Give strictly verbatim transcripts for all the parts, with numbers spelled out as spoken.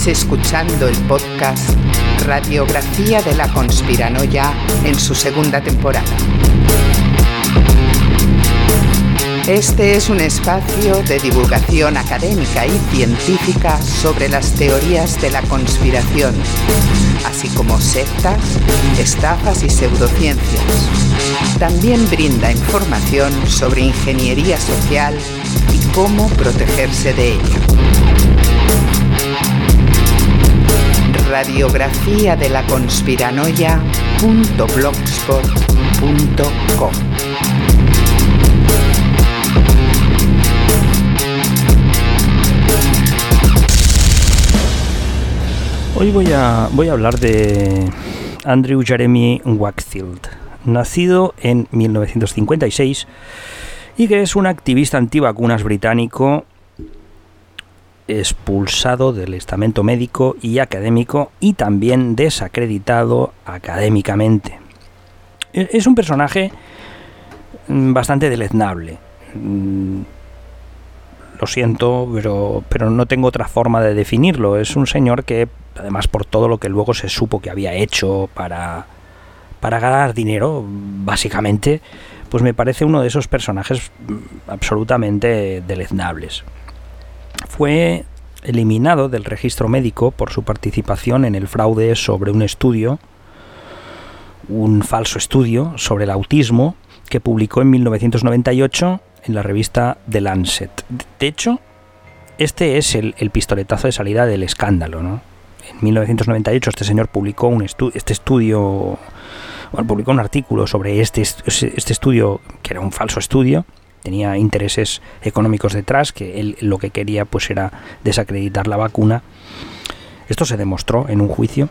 escuchando el podcast Radiografía de la Conspiranoia en su segunda temporada. Este es un espacio de divulgación académica y científica sobre las teorías de la conspiración, así como sectas, estafas y pseudociencias. También brinda información sobre ingeniería social y cómo protegerse de ella. Radiografía de la Conspiranoia punto blogspot punto com. Hoy voy a, voy a hablar de Andrew Jeremy Wakefield, nacido en mil novecientos cincuenta y seis y que es un activista antivacunas británico expulsado del estamento médico y académico y también desacreditado académicamente. Es un personaje bastante deleznable. Lo siento, pero, pero no tengo otra forma de definirlo. Es un señor que, además por todo lo que luego se supo que había hecho para, para ganar dinero, básicamente, pues me parece uno de esos personajes absolutamente deleznables. Fue eliminado del registro médico por su participación en el fraude sobre un estudio, un falso estudio sobre el autismo, que publicó en mil novecientos noventa y ocho en la revista The Lancet. De hecho, este es el, el pistoletazo de salida del escándalo, ¿no? En mil novecientos noventa y ocho este señor publicó un estu- este estudio, bueno, publicó un artículo sobre este, este estudio, que era un falso estudio, tenía intereses económicos detrás, que él lo que quería pues era desacreditar la vacuna. Esto se demostró en un juicio.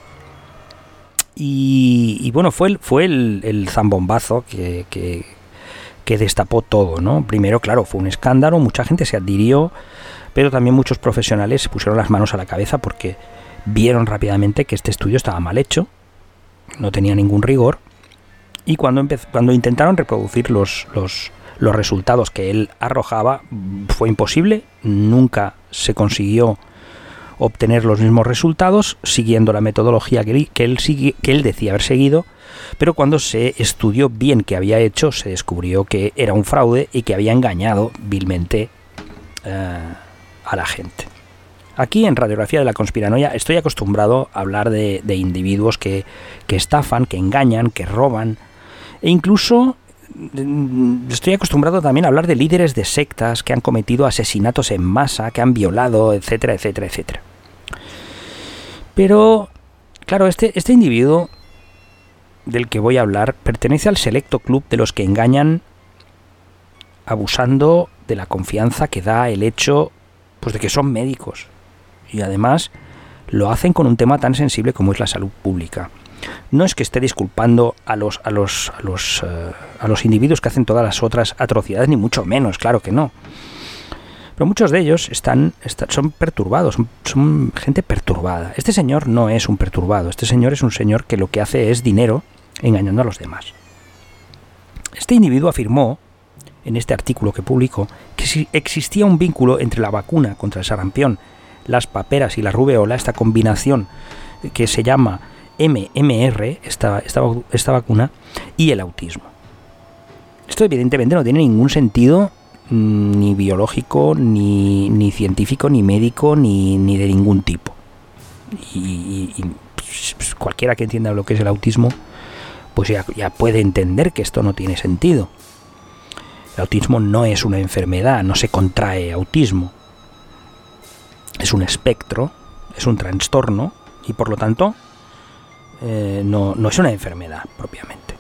Y, y bueno, fue el, fue el, el zambombazo que, que, que destapó todo, ¿no? Primero, claro, fue un escándalo, mucha gente se adhirió, pero también muchos profesionales se pusieron las manos a la cabeza porque vieron rápidamente que este estudio estaba mal hecho, no tenía ningún rigor, y cuando, empezó, cuando intentaron reproducir los, los, los resultados que él arrojaba, fue imposible, nunca se consiguió obtener los mismos resultados siguiendo la metodología que él, que, él sigue, que él decía haber seguido, pero cuando se estudió bien qué había hecho, se descubrió que era un fraude y que había engañado vilmente eh, a la gente. Aquí en Radiografía de la Conspiranoia estoy acostumbrado a hablar de, de individuos que, que estafan, que engañan, que roban, e incluso estoy acostumbrado también a hablar de líderes de sectas que han cometido asesinatos en masa, que han violado, etcétera, etcétera, etcétera. Pero, claro, este, este individuo del que voy a hablar pertenece al selecto club de los que engañan abusando de la confianza que da el hecho pues, de que son médicos. Y además lo hacen con un tema tan sensible como es la salud pública. No es que esté disculpando a los a los a los uh, a los individuos que hacen todas las otras atrocidades, ni mucho menos, claro que no. Pero muchos de ellos están, están son perturbados, son, son gente perturbada. Este señor no es un perturbado, este señor es un señor que lo que hace es dinero engañando a los demás. Este individuo afirmó en este artículo que publicó que si existía un vínculo entre la vacuna contra el sarampión, las paperas y la rubeola, esta combinación que se llama M M R, esta, esta, esta vacuna, y el autismo. Esto evidentemente no tiene ningún sentido ni biológico, ni, ni científico, ni médico, ni, ni de ningún tipo. Y, y, y pues, cualquiera que entienda lo que es el autismo, pues ya, ya puede entender que esto no tiene sentido. El autismo no es una enfermedad, no se contrae autismo. Es un espectro, es un trastorno, y por lo tanto Eh, no, no es una enfermedad propiamente.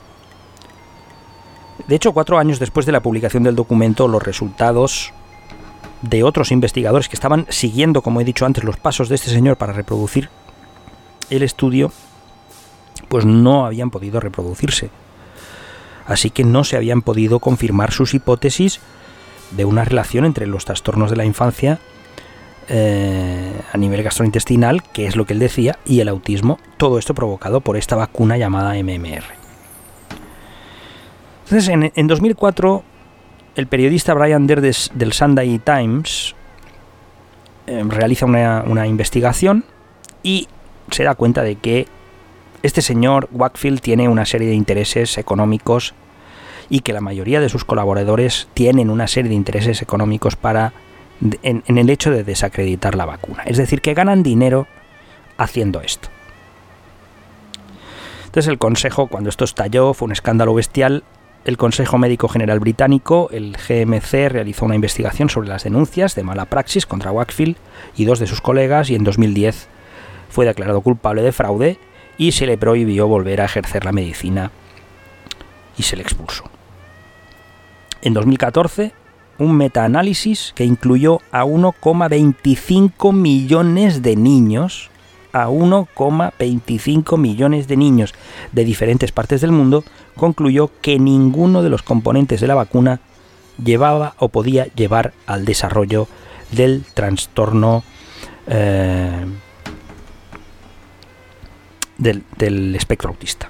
De hecho, cuatro años después de la publicación del documento, los resultados de otros investigadores que estaban siguiendo, como he dicho antes, los pasos de este señor para reproducir el estudio, pues no habían podido reproducirse. Así que no se habían podido confirmar sus hipótesis de una relación entre los trastornos de la infancia Eh, a nivel gastrointestinal, que es lo que él decía, y el autismo, todo esto provocado por esta vacuna llamada M M R. Entonces, en, en dos mil cuatro, el periodista Brian Deer del Sunday Times eh, realiza una, una investigación y se da cuenta de que este señor Wakefield tiene una serie de intereses económicos y que la mayoría de sus colaboradores tienen una serie de intereses económicos para en, en el hecho de desacreditar la vacuna. Es decir, que ganan dinero haciendo esto. Entonces el Consejo, cuando esto estalló, fue un escándalo bestial. El Consejo Médico General Británico, el G M C, realizó una investigación sobre las denuncias de mala praxis contra Wakefield y dos de sus colegas, y en dos mil diez fue declarado culpable de fraude y se le prohibió volver a ejercer la medicina y se le expulsó. En dos mil catorce, un metaanálisis que incluyó a uno coma veinticinco millones de niños, a uno coma veinticinco millones de niños de diferentes partes del mundo, concluyó que ninguno de los componentes de la vacuna llevaba o podía llevar al desarrollo del trastorno eh, del, del espectro autista.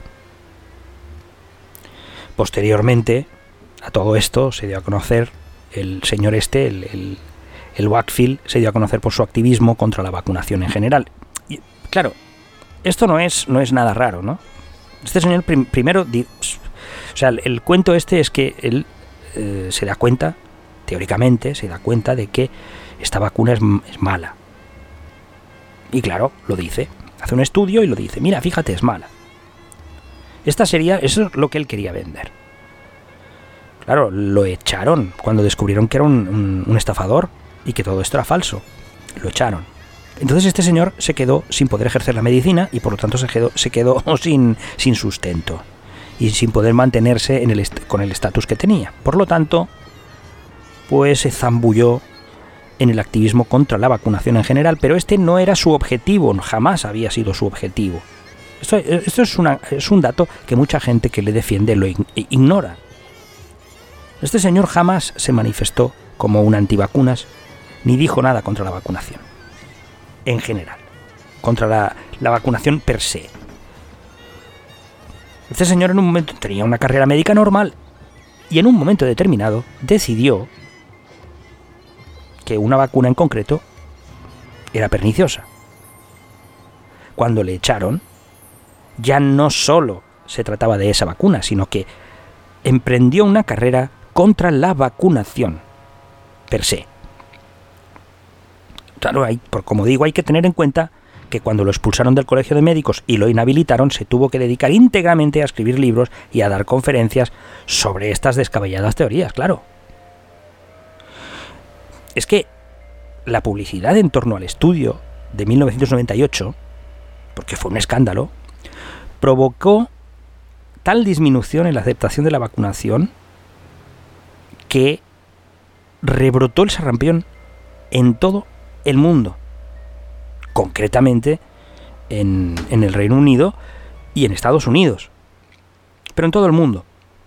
Posteriormente a todo esto se dio a conocer el señor este, el, el, el Wakefield, se dio a conocer por su activismo contra la vacunación en general. Y, claro, esto no es, no es nada raro, ¿no? Este señor prim, primero, di, o sea, el, el cuento este es que él eh, se da cuenta, teóricamente, se da cuenta de que esta vacuna es, es mala. Y claro, lo dice. Hace un estudio y lo dice. Mira, fíjate, es mala. Esta sería, eso es lo que él quería vender. Claro, lo echaron cuando descubrieron que era un, un, un estafador y que todo esto era falso. Lo echaron. Entonces este señor se quedó sin poder ejercer la medicina y por lo tanto se quedó, se quedó sin, sin sustento y sin poder mantenerse en el est- con el estatus que tenía. Por lo tanto, pues se zambulló en el activismo contra la vacunación en general, pero este no era su objetivo, jamás había sido su objetivo. Esto, esto es, una, es un dato que mucha gente que le defiende lo ignora. Este señor jamás se manifestó como un antivacunas, ni dijo nada contra la vacunación. En general. Contra la, la vacunación per se. Este señor en un momento tenía una carrera médica normal y en un momento determinado decidió que una vacuna en concreto era perniciosa. Cuando le echaron, ya no solo se trataba de esa vacuna, sino que emprendió una carrera contra la vacunación per se. Claro, hay, por, como digo, hay que tener en cuenta que cuando lo expulsaron del colegio de médicos y lo inhabilitaron, se tuvo que dedicar íntegramente a escribir libros y a dar conferencias sobre estas descabelladas teorías, claro. Es que la publicidad en torno al estudio de mil novecientos noventa y ocho, porque fue un escándalo, provocó tal disminución en la aceptación de la vacunación que rebrotó el sarampión en todo el mundo, concretamente en, en el Reino Unido y en Estados Unidos, pero en todo el mundo.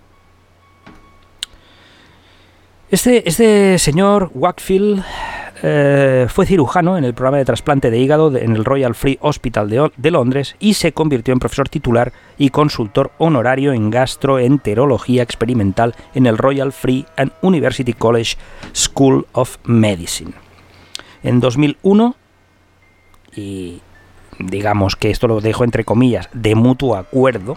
Este, este señor Wakefield eh, fue cirujano en el programa de trasplante de hígado de, en el Royal Free Hospital de, de Londres y se convirtió en profesor titular y consultor honorario en gastroenterología experimental en el Royal Free and University College School of Medicine. En dos mil uno, y digamos que esto lo dejo entre comillas, de mutuo acuerdo,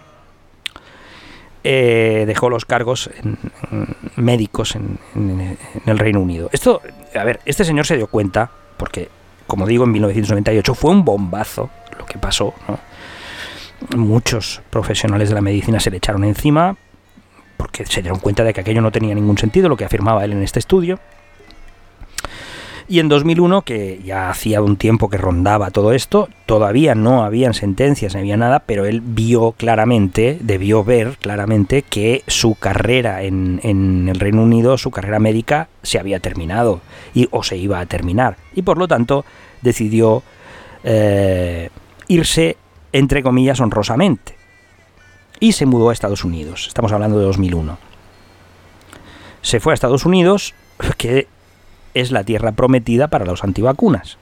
eh, dejó los cargos en, en médicos en, en, en el Reino Unido. Esto, a ver, este señor se dio cuenta, porque, como digo, en mil novecientos noventa y ocho fue un bombazo lo que pasó, ¿no? Muchos profesionales de la medicina se le echaron encima, porque se dieron cuenta de que aquello no tenía ningún sentido, lo que afirmaba él en este estudio. Y en dos mil uno, que ya hacía un tiempo que rondaba todo esto, todavía no habían sentencias, no había nada, pero él vio claramente, debió ver claramente que su carrera en, en el Reino Unido, su carrera médica, se había terminado, y, o se iba a terminar. Y por lo tanto, decidió eh, irse, entre comillas, honrosamente. Y se mudó a Estados Unidos. Estamos hablando de dos mil uno. Se fue a Estados Unidos, que es la tierra prometida para los antivacunas.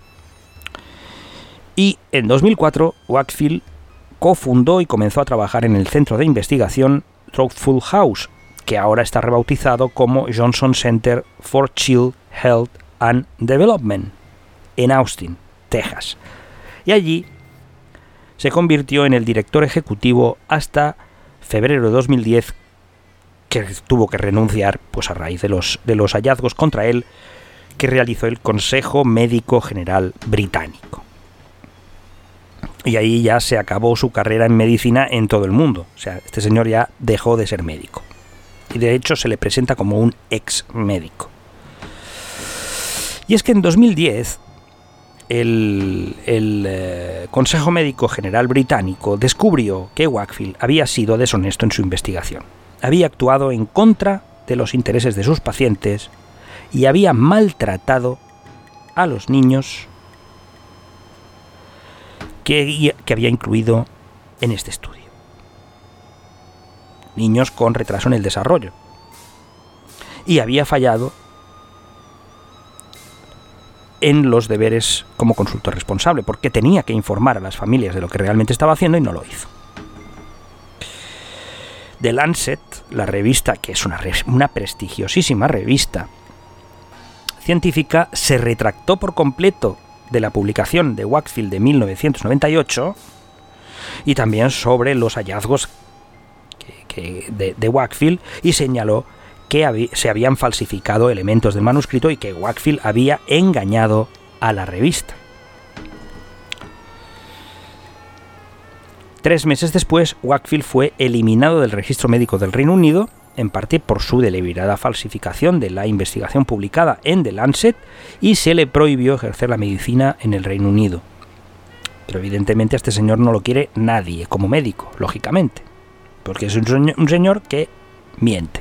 Y en dos mil cuatro, Wakefield cofundó y comenzó a trabajar en el centro de investigación Truthful House, que ahora está rebautizado como Johnson Center for Child Health and Development en Austin, Texas. Y allí se convirtió en el director ejecutivo hasta febrero de dos mil diez, que tuvo que renunciar pues a raíz de los, de los hallazgos contra él que realizó el Consejo Médico General Británico. Y ahí ya se acabó su carrera en medicina en todo el mundo. O sea, este señor ya dejó de ser médico. Y de hecho se le presenta como un ex médico. Y es que en dos mil diez el, el eh, Consejo Médico General Británico descubrió que Wakefield había sido deshonesto en su investigación. Había actuado en contra de los intereses de sus pacientes y había maltratado a los niños que, que había incluido en este estudio. Niños con retraso en el desarrollo. Y había fallado en los deberes como consultor responsable, porque tenía que informar a las familias de lo que realmente estaba haciendo y no lo hizo. The Lancet, la revista, que es una, una prestigiosísima revista científica, se retractó por completo de la publicación de Wakefield de mil novecientos noventa y ocho y también sobre los hallazgos que, que de, de Wakefield, y señaló que habí, se habían falsificado elementos del manuscrito y que Wakefield había engañado a la revista. Tres meses después, Wakefield fue eliminado del registro médico del Reino Unido, en parte por su deliberada falsificación de la investigación publicada en The Lancet, y se le prohibió ejercer la medicina en el Reino Unido. Pero evidentemente a este señor no lo quiere nadie como médico, lógicamente, porque es un señor, un señor que miente.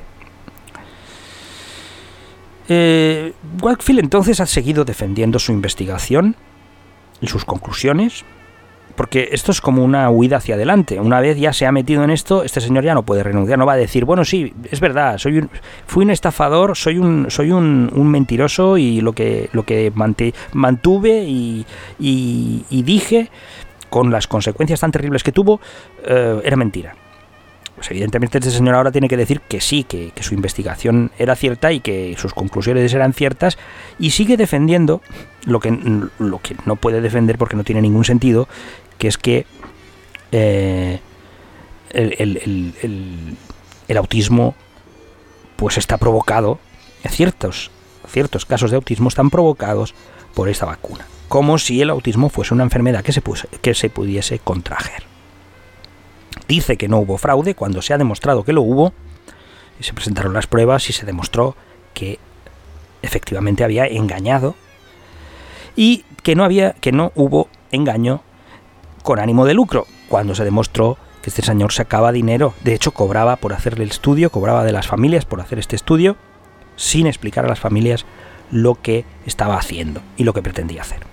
Eh, Wakefield entonces ha seguido defendiendo su investigación y sus conclusiones, porque esto es como una huida hacia adelante. Una vez ya se ha metido en esto, este señor ya no puede renunciar, no va a decir, bueno, sí, es verdad, soy un, fui un estafador, soy un soy un, un mentiroso y lo que lo que mante, mantuve y, y, y dije, con las consecuencias tan terribles que tuvo, eh, era mentira. Pues evidentemente este señor ahora tiene que decir que sí, que, que su investigación era cierta y que sus conclusiones eran ciertas, y sigue defendiendo lo que, lo que no puede defender porque no tiene ningún sentido, que es que eh, el, el, el, el, el autismo pues está provocado, ciertos, ciertos casos de autismo están provocados por esta vacuna, como si el autismo fuese una enfermedad que se, puse, que se pudiese contraer. Dice que no hubo fraude cuando se ha demostrado que lo hubo, y se presentaron las pruebas y se demostró que efectivamente había engañado, y que no había, que no hubo engaño con ánimo de lucro, cuando se demostró que este señor sacaba dinero. De hecho, cobraba por hacer el estudio, cobraba de las familias por hacer este estudio, sin explicar a las familias lo que estaba haciendo y lo que pretendía hacer.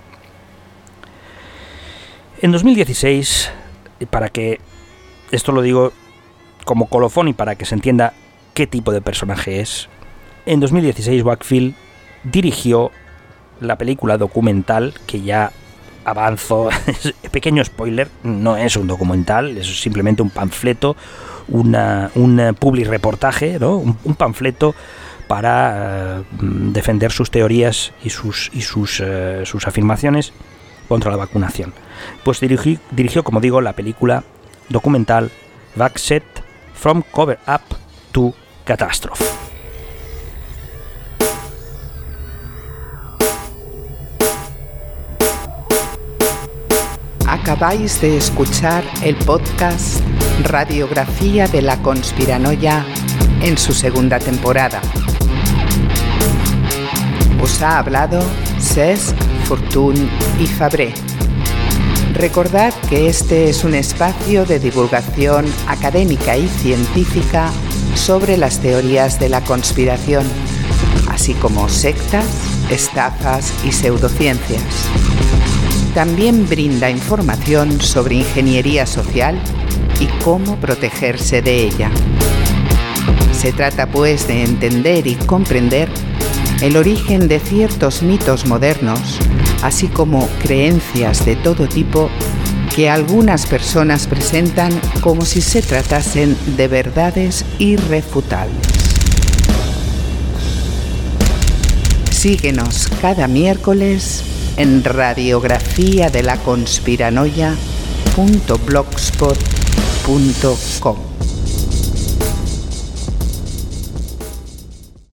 En dos mil dieciséis, para que esto lo digo como colofón y para que se entienda qué tipo de personaje es, en dos mil dieciséis Wakefield dirigió la película documental que ya avanzo, pequeño spoiler, no es un documental, es simplemente un panfleto, una, un public reportaje, ¿no? un, un panfleto para uh, defender sus teorías y sus, y sus, uh, sus afirmaciones contra la vacunación. Pues dirigí, dirigió, como digo, la película documental Vaxxed From Cover Up to Catastrophe. Acabáis de escuchar el podcast Radiografía de la Conspiranoia en su segunda temporada. Os ha hablado Cesc, Fortuny y Fabré. Recordad que este es un espacio de divulgación académica y científica sobre las teorías de la conspiración, así como sectas, estafas y pseudociencias. También brinda información sobre ingeniería social y cómo protegerse de ella. Se trata pues de entender y comprender el origen de ciertos mitos modernos, así como creencias de todo tipo que algunas personas presentan como si se tratasen de verdades irrefutables. Síguenos cada miércoles en radiografía de la conspiranoia punto blogspot punto com.